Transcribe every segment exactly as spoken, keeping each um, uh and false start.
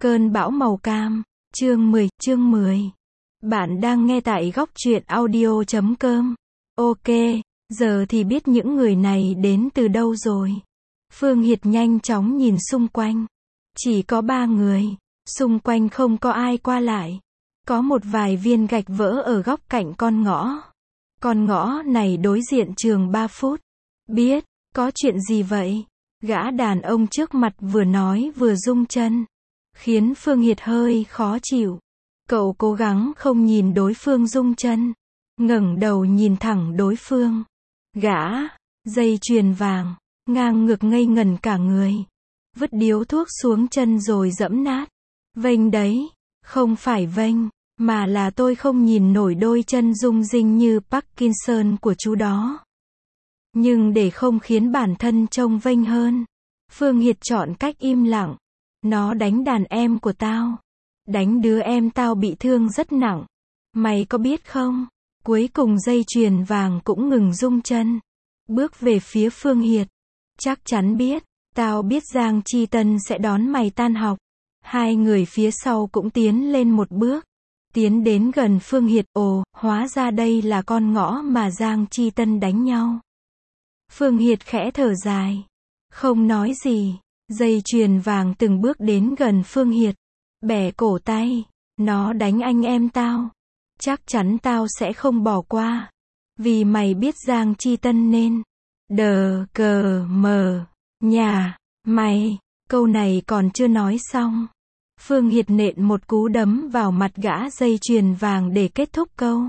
Cơn bão màu cam, chương mười, chương mười. Bạn đang nghe tại góc truyện audio chấm com. Ok, giờ thì biết những người này đến từ đâu rồi. Phương Hiệt nhanh chóng nhìn xung quanh. Chỉ có ba người, xung quanh không có ai qua lại. Có một vài viên gạch vỡ ở góc cạnh con ngõ. Con ngõ này đối diện trường ba phút. Biết, có chuyện gì vậy? Gã đàn ông trước mặt vừa nói vừa rung chân, khiến Phương Hiệt hơi khó chịu. Cậu cố gắng không nhìn đối phương rung chân, ngẩng đầu nhìn thẳng đối phương. Gã, dây chuyền vàng, ngang ngược ngây ngẩn cả người. Vứt điếu thuốc xuống chân rồi dẫm nát. Vênh đấy, không phải vênh, mà là tôi không nhìn nổi đôi chân rung rinh như Parkinson của chú đó. Nhưng để không khiến bản thân trông vênh hơn, Phương Hiệt chọn cách im lặng. Nó đánh đàn em của tao. Đánh đứa em tao bị thương rất nặng. Mày có biết không? Cuối cùng dây chuyền vàng cũng ngừng rung chân. Bước về phía Phương Hiệt. Chắc chắn biết. Tao biết Giang Chi Tân sẽ đón mày tan học. Hai người phía sau cũng tiến lên một bước. Tiến đến gần Phương Hiệt. Ồ, hóa ra đây là con ngõ mà Giang Chi Tân đánh nhau. Phương Hiệt khẽ thở dài. Không nói gì. Dây chuyền vàng từng bước đến gần Phương Hiệt. Bẻ cổ tay. Nó đánh anh em tao. Chắc chắn tao sẽ không bỏ qua. Vì mày biết Giang Chi Tân nên. Đờ cờ mờ. Nhà. Mày. Câu này còn chưa nói xong. Phương Hiệt nện một cú đấm vào mặt gã dây chuyền vàng để kết thúc câu.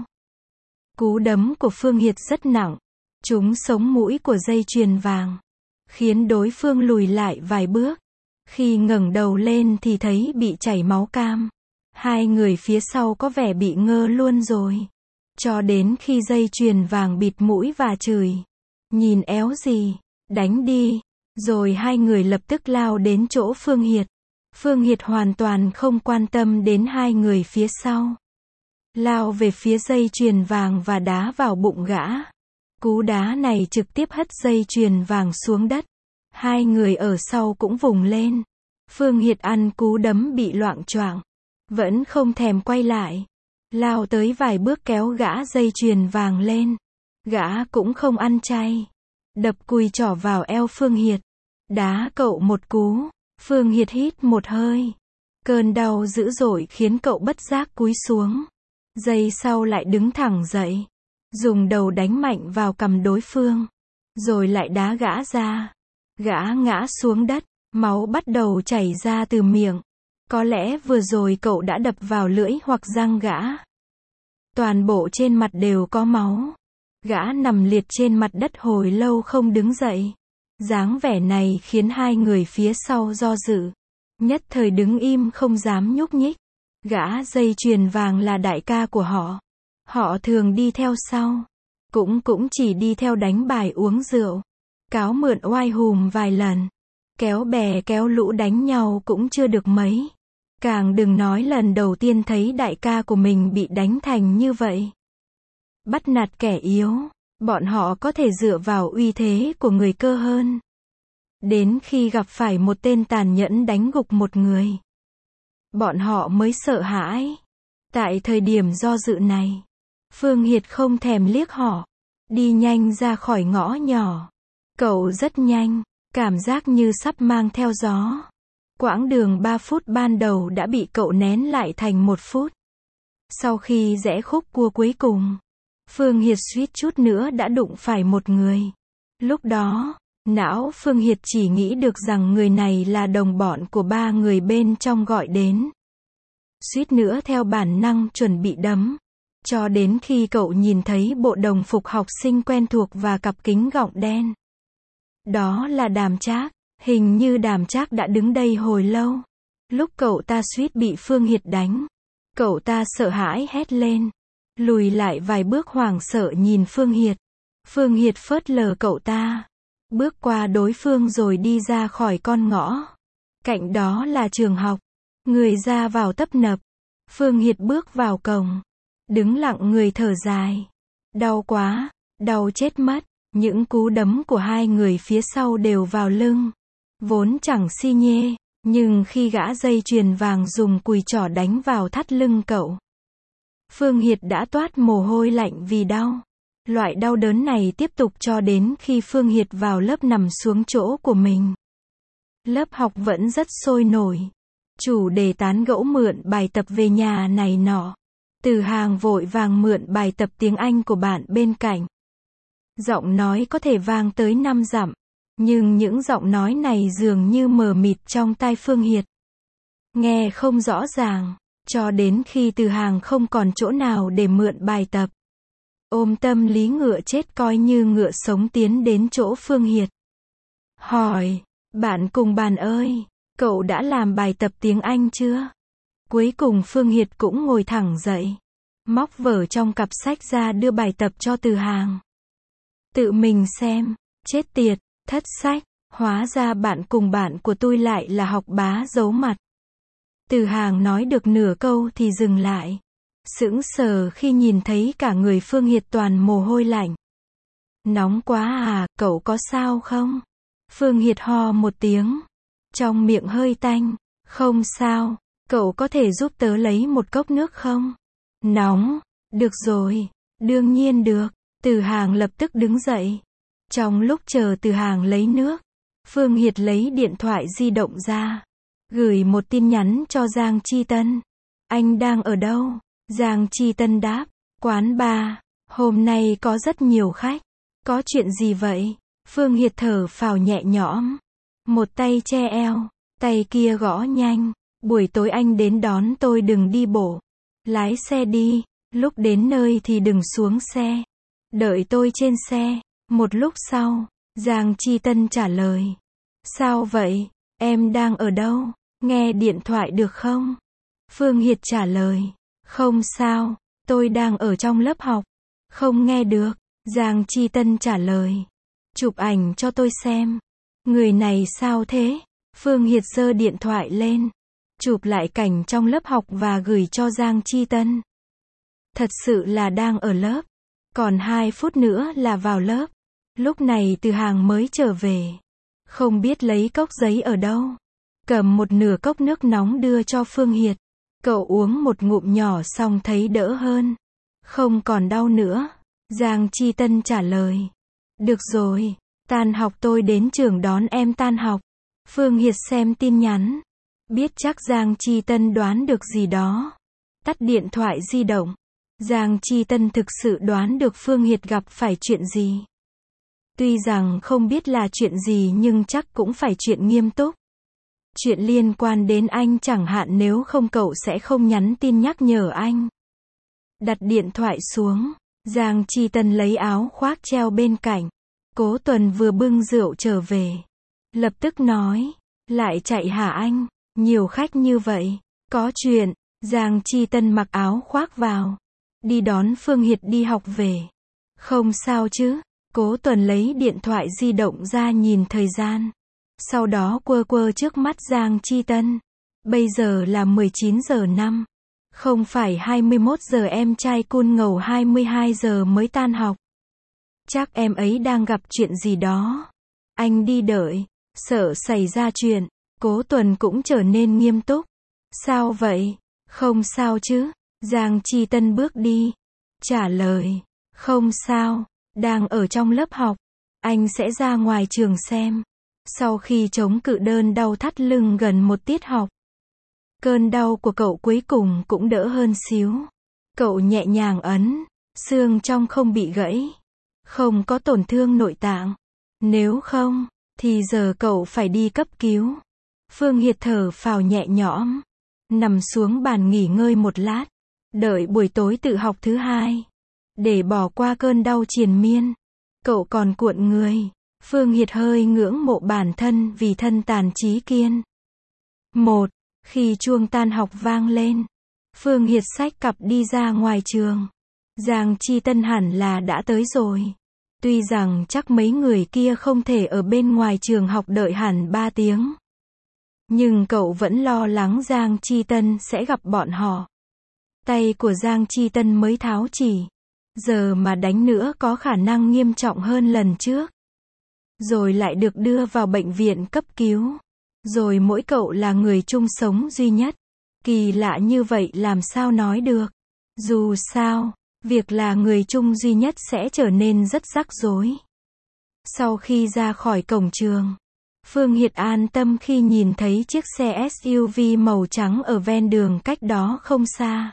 Cú đấm của Phương Hiệt rất nặng. Trúng sống mũi của dây chuyền vàng, khiến đối phương lùi lại vài bước. Khi ngẩng đầu lên thì thấy bị chảy máu cam. Hai người phía sau có vẻ bị ngơ luôn rồi. Cho đến khi dây chuyền vàng bịt mũi và chửi. Nhìn éo gì, đánh đi. Rồi hai người lập tức lao đến chỗ Phương Hiệt. Phương Hiệt hoàn toàn không quan tâm đến hai người phía sau. Lao về phía dây chuyền vàng và đá vào bụng gã. Cú đá này trực tiếp hất dây chuyền vàng xuống đất. Hai người ở sau cũng vùng lên. Phương Hiệt ăn cú đấm bị loạng choạng. Vẫn không thèm quay lại. Lao tới vài bước kéo gã dây chuyền vàng lên. Gã cũng không ăn chay. Đập cùi trỏ vào eo Phương Hiệt. Đá cậu một cú. Phương Hiệt hít một hơi. Cơn đau dữ dội khiến cậu bất giác cúi xuống. Giây sau lại đứng thẳng dậy. Dùng đầu đánh mạnh vào cằm đối phương. Rồi lại đá gã ra. Gã ngã xuống đất. Máu bắt đầu chảy ra từ miệng. Có lẽ vừa rồi cậu đã đập vào lưỡi hoặc răng gã. Toàn bộ trên mặt đều có máu. Gã nằm liệt trên mặt đất hồi lâu không đứng dậy. Dáng vẻ này khiến hai người phía sau do dự. Nhất thời đứng im không dám nhúc nhích. Gã dây chuyền vàng là đại ca của họ. Họ thường đi theo sau. Cũng cũng chỉ đi theo đánh bài uống rượu. Cáo mượn oai hùm vài lần. Kéo bè kéo lũ đánh nhau cũng chưa được mấy. Càng đừng nói lần đầu tiên thấy đại ca của mình bị đánh thành như vậy. Bắt nạt kẻ yếu. Bọn họ có thể dựa vào uy thế của người cơ hơn. Đến khi gặp phải một tên tàn nhẫn đánh gục một người, bọn họ mới sợ hãi. Tại thời điểm do dự này, Phương Hiệt không thèm liếc họ. Đi nhanh ra khỏi ngõ nhỏ. Cậu rất nhanh. Cảm giác như sắp mang theo gió. Quãng đường ba phút ban đầu đã bị cậu nén lại thành một phút. Sau khi rẽ khúc cua cuối cùng, Phương Hiệt suýt chút nữa đã đụng phải một người. Lúc đó, não Phương Hiệt chỉ nghĩ được rằng người này là đồng bọn của ba người bên trong gọi đến. Suýt nữa theo bản năng chuẩn bị đấm. Cho đến khi cậu nhìn thấy bộ đồng phục học sinh quen thuộc và cặp kính gọng đen. Đó là Đàm Trác. Hình như Đàm Trác đã đứng đây hồi lâu. Lúc cậu ta suýt bị Phương Hiệt đánh, cậu ta sợ hãi hét lên. Lùi lại vài bước hoảng sợ nhìn Phương Hiệt. Phương Hiệt phớt lờ cậu ta. Bước qua đối phương rồi đi ra khỏi con ngõ. Cạnh đó là trường học. Người ra vào tấp nập. Phương Hiệt bước vào cổng. Đứng lặng người thở dài. Đau quá. Đau chết mất. Những cú đấm của hai người phía sau đều vào lưng. Vốn chẳng si nhê. Nhưng khi gã dây chuyền vàng dùng cùi trỏ đánh vào thắt lưng cậu, Phương Hiệt đã toát mồ hôi lạnh vì đau. Loại đau đớn này tiếp tục cho đến khi Phương Hiệt vào lớp nằm xuống chỗ của mình. Lớp học vẫn rất sôi nổi. Chủ đề tán gẫu mượn bài tập về nhà này nọ. Từ Hàng vội vàng mượn bài tập tiếng Anh của bạn bên cạnh. Giọng nói có thể vang tới năm dặm. Nhưng những giọng nói này dường như mờ mịt trong tai Phương Hiệt. Nghe không rõ ràng. Cho đến khi Từ Hàng không còn chỗ nào để mượn bài tập. Ôm tâm lý ngựa chết coi như ngựa sống tiến đến chỗ Phương Hiệt. Hỏi, bạn cùng bàn ơi, cậu đã làm bài tập tiếng Anh chưa? Cuối cùng Phương Hiệt cũng ngồi thẳng dậy. Móc vở trong cặp sách ra đưa bài tập cho Từ Hàng. Tự mình xem, chết tiệt, thất sách, hóa ra bạn cùng bạn của tôi lại là học bá giấu mặt. Từ Hàng nói được nửa câu thì dừng lại. Sững sờ khi nhìn thấy cả người Phương Hiệt toàn mồ hôi lạnh. Nóng quá à, cậu có sao không? Phương Hiệt ho một tiếng. Trong miệng hơi tanh. Không sao, cậu có thể giúp tớ lấy một cốc nước không? Nóng, được rồi, đương nhiên được. Từ Hàng lập tức đứng dậy. Trong lúc chờ Từ Hàng lấy nước, Phương Hiệt lấy điện thoại di động ra. Gửi một tin nhắn cho Giang Chi Tân. Anh đang ở đâu? Giang Chi Tân đáp, quán bar, hôm nay có rất nhiều khách. Có chuyện gì vậy? Phương Hiệt thở phào nhẹ nhõm. Một tay che eo, tay kia gõ nhanh. Buổi tối anh đến đón tôi, đừng đi bộ. Lái xe đi, lúc đến nơi thì đừng xuống xe. Đợi tôi trên xe. Một lúc sau, Giang Chi Tân trả lời. Sao vậy? Em đang ở đâu? Nghe điện thoại được không? Phương Hiệt trả lời. Không sao, tôi đang ở trong lớp học. Không nghe được. Giang Chi Tân trả lời. Chụp ảnh cho tôi xem. Người này sao thế? Phương Hiệt giơ điện thoại lên. Chụp lại cảnh trong lớp học và gửi cho Giang Chi Tân. Thật sự là đang ở lớp. Còn hai phút nữa là vào lớp. Lúc này Từ Hàng mới trở về. Không biết lấy cốc giấy ở đâu. Cầm một nửa cốc nước nóng đưa cho Phương Hiệt. Cậu uống một ngụm nhỏ xong thấy đỡ hơn. Không còn đau nữa. Giang Chi Tân trả lời. Được rồi, tan học tôi đến trường đón em tan học. Phương Hiệt xem tin nhắn. Biết chắc Giang Chi Tân đoán được gì đó. Tắt điện thoại di động. Giang Chi Tân thực sự đoán được Phương Hiệt gặp phải chuyện gì. Tuy rằng không biết là chuyện gì nhưng chắc cũng phải chuyện nghiêm túc. Chuyện liên quan đến anh chẳng hạn, nếu không cậu sẽ không nhắn tin nhắc nhở anh. Đặt điện thoại xuống, Giang Chi Tân lấy áo khoác treo bên cạnh. Cố Tuần vừa bưng rượu trở về. Lập tức nói, lại chạy hả anh? Nhiều khách như vậy. Có chuyện. Giang Chi Tân mặc áo khoác vào. Đi đón Phương Hiệt đi học về. Không sao chứ? Cố Tuần lấy điện thoại di động ra nhìn thời gian. Sau đó quơ quơ trước mắt Giang Chi Tân. Bây giờ là mười chín giờ năm. Không phải hai mươi mốt giờ, em trai cun ngầu hai mươi hai giờ mới tan học. Chắc em ấy đang gặp chuyện gì đó. Anh đi đợi. Sợ xảy ra chuyện. Cố Tuần cũng trở nên nghiêm túc. Sao vậy? Không sao chứ? Giang Chi Tân bước đi. Trả lời. Không sao. Đang ở trong lớp học. Anh sẽ ra ngoài trường xem. Sau khi chống cự đơn đau thắt lưng gần một tiết học, cơn đau của cậu cuối cùng cũng đỡ hơn xíu. Cậu nhẹ nhàng ấn, xương trong không bị gãy, không có tổn thương nội tạng. Nếu không, thì giờ cậu phải đi cấp cứu. Phương Hiệt thở phào nhẹ nhõm, nằm xuống bàn nghỉ ngơi một lát, đợi buổi tối tự học thứ hai. Để bỏ qua cơn đau triền miên, cậu còn cuộn người. Phương Hiệt hơi ngưỡng mộ bản thân vì thân tàn trí kiên. Một, khi chuông tan học vang lên, Phương Hiệt xách cặp đi ra ngoài trường. Giang Chi Tân hẳn là đã tới rồi. Tuy rằng chắc mấy người kia không thể ở bên ngoài trường học đợi hẳn ba tiếng. Nhưng cậu vẫn lo lắng Giang Chi Tân sẽ gặp bọn họ. Tay của Giang Chi Tân mới tháo chỉ. Giờ mà đánh nữa có khả năng nghiêm trọng hơn lần trước. Rồi lại được đưa vào bệnh viện cấp cứu. Rồi mỗi cậu là người chung sống duy nhất. Kỳ lạ như vậy làm sao nói được. Dù sao, việc là người chung duy nhất sẽ trở nên rất rắc rối. Sau khi ra khỏi cổng trường, Phương Hiệt an tâm khi nhìn thấy chiếc xe ét u vê màu trắng ở ven đường cách đó không xa.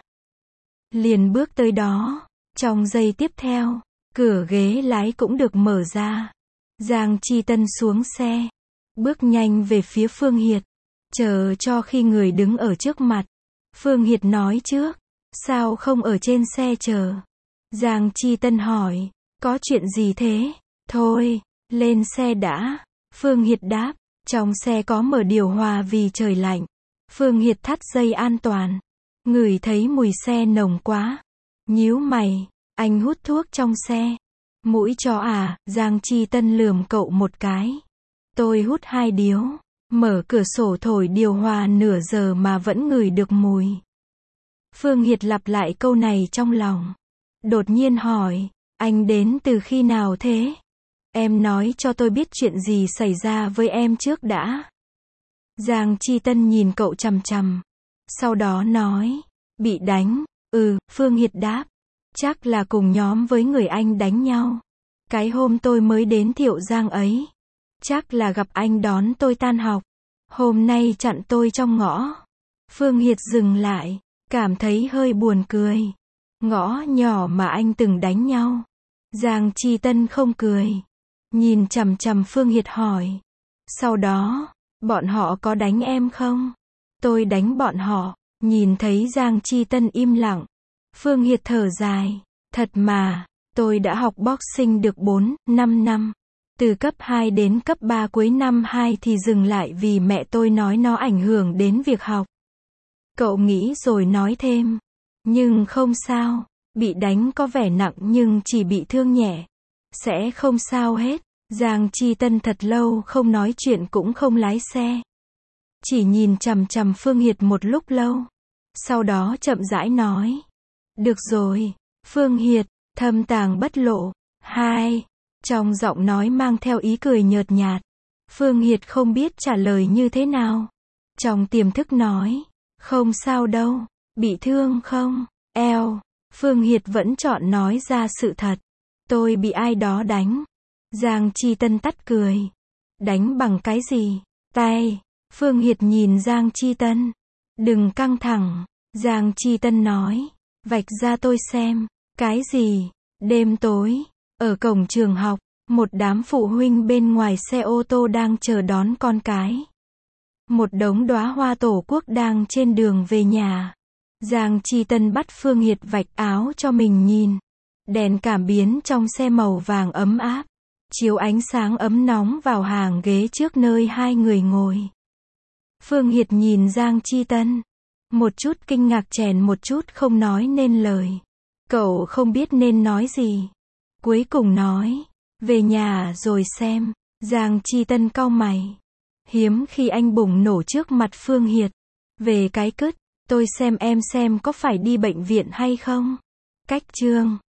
Liền bước tới đó. Trong giây tiếp theo, cửa ghế lái cũng được mở ra. Giang Chi Tân xuống xe, bước nhanh về phía Phương Hiệt, chờ cho khi người đứng ở trước mặt. Phương Hiệt nói trước, sao không ở trên xe chờ? Giang Chi Tân hỏi, có chuyện gì thế? Thôi, lên xe đã. Phương Hiệt đáp, trong xe có mở điều hòa vì trời lạnh. Phương Hiệt thắt dây an toàn, ngửi thấy mùi xe nồng quá. Nhíu mày, anh hút thuốc trong xe. Mũi chó à? Giang Chi Tân lườm cậu một cái. Tôi hút hai điếu. Mở cửa sổ thổi điều hòa nửa giờ mà vẫn ngửi được mùi. Phương Hiệt lặp lại câu này trong lòng. Đột nhiên hỏi, anh đến từ khi nào thế? Em nói cho tôi biết chuyện gì xảy ra với em trước đã. Giang Chi Tân nhìn cậu chằm chằm. Sau đó nói, bị đánh. Ừ, Phương Hiệt đáp. Chắc là cùng nhóm với người anh đánh nhau. Cái hôm tôi mới đến Thiệu Giang ấy. Chắc là gặp anh đón tôi tan học. Hôm nay chặn tôi trong ngõ. Phương Hiệt dừng lại, cảm thấy hơi buồn cười. Ngõ nhỏ mà anh từng đánh nhau. Giang Chi Tân không cười. Nhìn chằm chằm Phương Hiệt hỏi. Sau đó, bọn họ có đánh em không? Tôi đánh bọn họ. Nhìn thấy Giang Chi Tân im lặng, Phương Hiệt thở dài. Thật mà, tôi đã học boxing được bốn, năm năm. Từ cấp hai đến cấp ba cuối năm hai thì dừng lại vì mẹ tôi nói nó ảnh hưởng đến việc học. Cậu nghĩ rồi nói thêm. Nhưng không sao, bị đánh có vẻ nặng nhưng chỉ bị thương nhẹ. Sẽ không sao hết. Giang Chi Tân thật lâu không nói chuyện cũng không lái xe. Chỉ nhìn chằm chằm Phương Hiệt một lúc lâu. Sau đó chậm rãi nói. Được rồi, Phương Hiệt, thâm tàng bất lộ. Hai. Trong giọng nói mang theo ý cười nhợt nhạt. Phương Hiệt không biết trả lời như thế nào. Trong tiềm thức nói. Không sao đâu. Bị thương không? Eo. Phương Hiệt vẫn chọn nói ra sự thật. Tôi bị ai đó đánh. Giang Chi Tân tắt cười. Đánh bằng cái gì? Tay. Phương Hiệt nhìn Giang Chi Tân. Đừng căng thẳng. Giang Chi Tân nói. Vạch ra tôi xem. Cái gì? Đêm tối, ở cổng trường học, một đám phụ huynh bên ngoài xe ô tô đang chờ đón con cái. Một đống đóa hoa tổ quốc đang trên đường về nhà. Giang Chi Tân bắt Phương Hiệt vạch áo cho mình nhìn. Đèn cảm biến trong xe màu vàng ấm áp, chiếu ánh sáng ấm nóng vào hàng ghế trước nơi hai người ngồi. Phương Hiệt nhìn Giang Chi Tân. Một chút kinh ngạc chèn một chút không nói nên lời. Cậu không biết nên nói gì. Cuối cùng nói. Về nhà rồi xem. Giang Chi Tân cau mày. Hiếm khi anh bùng nổ trước mặt Phương Hiệt. Về cái cứt. Tôi xem em xem có phải đi bệnh viện hay không. Cách chương.